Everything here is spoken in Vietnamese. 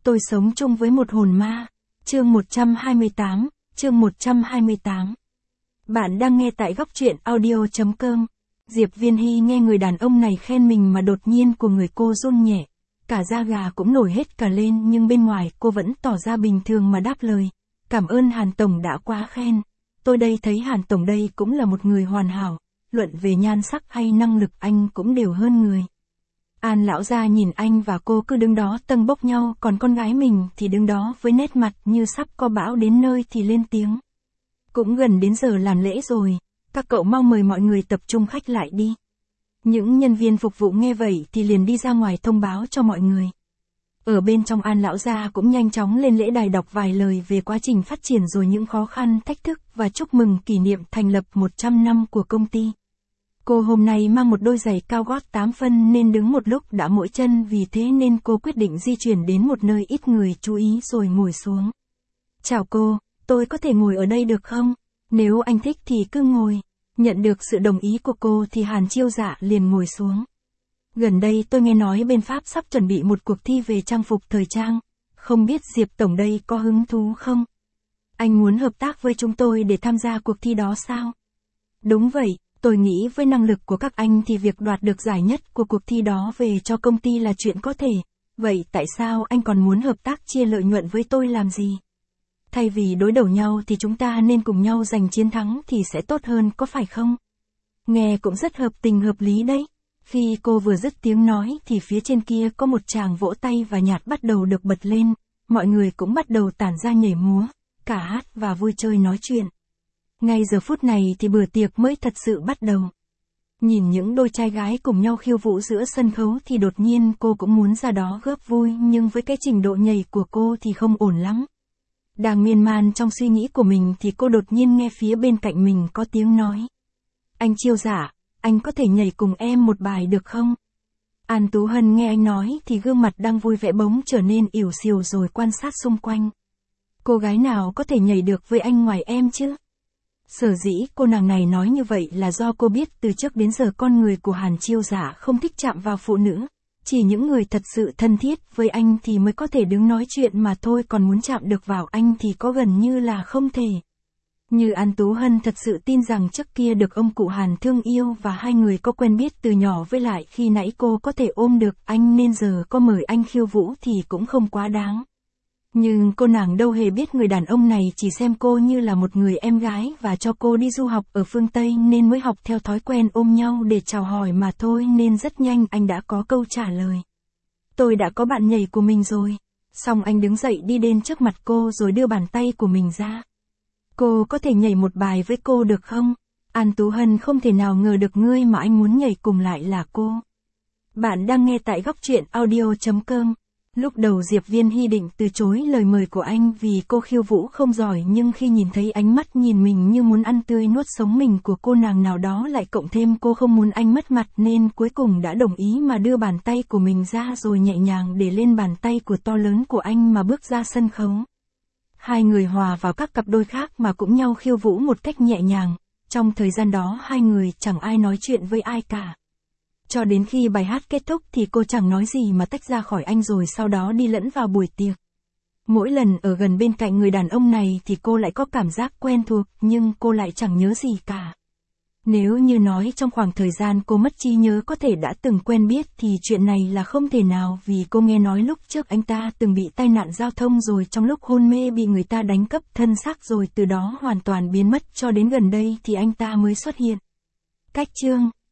Tôi sống chung với một hồn ma. Chương 128, chương 128. Bạn đang nghe tại góc truyện audio.com. Diệp Viên Hy nghe người đàn ông này khen mình mà đột nhiên của người cô run nhẹ. Cả da gà cũng nổi hết cả lên, nhưng bên ngoài cô vẫn tỏ ra bình thường mà đáp lời. Cảm ơn Hàn Tổng đã quá khen. Tôi đây thấy Hàn Tổng đây cũng là một người hoàn hảo. Luận về nhan sắc hay năng lực anh cũng đều hơn người. An lão gia nhìn anh và cô cứ đứng đó tâng bốc nhau, còn con gái mình thì đứng đó với nét mặt như sắp có bão đến nơi thì lên tiếng. Cũng gần đến giờ làm lễ rồi, các cậu mau mời mọi người tập trung khách lại đi. Những nhân viên phục vụ nghe vậy thì liền đi ra ngoài thông báo cho mọi người. Ở bên trong An lão gia cũng nhanh chóng lên lễ đài đọc vài lời về quá trình phát triển rồi những khó khăn, thách thức và chúc mừng kỷ niệm thành lập 100 năm của công ty. Cô hôm nay mang một đôi giày cao gót 8 phân nên đứng một lúc đã mỏi chân, vì thế nên cô quyết định di chuyển đến một nơi ít người chú ý rồi ngồi xuống. Chào cô, tôi có thể ngồi ở đây được không? Nếu anh thích thì cứ ngồi. Nhận được sự đồng ý của cô thì Hàn Chiêu Dạ liền ngồi xuống. Gần đây tôi nghe nói bên Pháp sắp chuẩn bị một cuộc thi về trang phục thời trang. Không biết Diệp Tổng đây có hứng thú không? Anh muốn hợp tác với chúng tôi để tham gia cuộc thi đó sao? Đúng vậy. Tôi nghĩ với năng lực của các anh thì việc đoạt được giải nhất của cuộc thi đó về cho công ty là chuyện có thể. Vậy tại sao anh còn muốn hợp tác chia lợi nhuận với tôi làm gì? Thay vì đối đầu nhau thì chúng ta nên cùng nhau giành chiến thắng thì sẽ tốt hơn, có phải không? Nghe cũng rất hợp tình hợp lý đấy. Khi cô vừa dứt tiếng nói thì phía trên kia có một tràng vỗ tay và nhạc bắt đầu được bật lên. Mọi người cũng bắt đầu tản ra nhảy múa, cả hát và vui chơi nói chuyện. Ngay giờ phút này thì bữa tiệc mới thật sự bắt đầu. Nhìn những đôi trai gái cùng nhau khiêu vũ giữa sân khấu thì đột nhiên cô cũng muốn ra đó góp vui, nhưng với cái trình độ nhảy của cô thì không ổn lắm. Đang miên man trong suy nghĩ của mình thì cô đột nhiên nghe phía bên cạnh mình có tiếng nói. Anh Chiêu Dạ, anh có thể nhảy cùng em một bài được không? An Tú Hân nghe anh nói thì gương mặt đang vui vẻ bỗng trở nên ỉu xìu rồi quan sát xung quanh. Cô gái nào có thể nhảy được với anh ngoài em chứ? Sở dĩ cô nàng này nói như vậy là do cô biết từ trước đến giờ con người của Hàn Chiêu Dạ không thích chạm vào phụ nữ. Chỉ những người thật sự thân thiết với anh thì mới có thể đứng nói chuyện mà thôi, còn muốn chạm được vào anh thì có gần như là không thể. Như An Tú Hân thật sự tin rằng trước kia được ông cụ Hàn thương yêu và hai người có quen biết từ nhỏ, với lại khi nãy cô có thể ôm được anh nên giờ có mời anh khiêu vũ thì cũng không quá đáng. Nhưng cô nàng đâu hề biết người đàn ông này chỉ xem cô như là một người em gái và cho cô đi du học ở phương Tây nên mới học theo thói quen ôm nhau để chào hỏi mà thôi, nên rất nhanh anh đã có câu trả lời. Tôi đã có bạn nhảy của mình rồi. Xong anh đứng dậy đi đến trước mặt cô rồi đưa bàn tay của mình ra. Cô có thể nhảy một bài với cô được không? An Tú Hân không thể nào ngờ được người mà anh muốn nhảy cùng lại là cô. Bạn đang nghe tại góc truyện audio.com. Lúc đầu Diệp Viên Hy định từ chối lời mời của anh vì cô khiêu vũ không giỏi, nhưng khi nhìn thấy ánh mắt nhìn mình như muốn ăn tươi nuốt sống mình của cô nàng nào đó, lại cộng thêm cô không muốn anh mất mặt nên cuối cùng đã đồng ý mà đưa bàn tay của mình ra rồi nhẹ nhàng để lên bàn tay của to lớn của anh mà bước ra sân khấu. Hai người hòa vào các cặp đôi khác mà cũng nhau khiêu vũ một cách nhẹ nhàng. Trong thời gian đó hai người chẳng ai nói chuyện với ai cả. Cho đến khi bài hát kết thúc thì cô chẳng nói gì mà tách ra khỏi anh rồi sau đó đi lẫn vào buổi tiệc. Mỗi lần ở gần bên cạnh người đàn ông này thì cô lại có cảm giác quen thuộc, nhưng cô lại chẳng nhớ gì cả. Nếu như nói trong khoảng thời gian cô mất trí nhớ có thể đã từng quen biết thì chuyện này là không thể nào, vì cô nghe nói lúc trước anh ta từng bị tai nạn giao thông rồi trong lúc hôn mê bị người ta đánh cắp thân xác rồi từ đó hoàn toàn biến mất, cho đến gần đây thì anh ta mới xuất hiện. Cách chương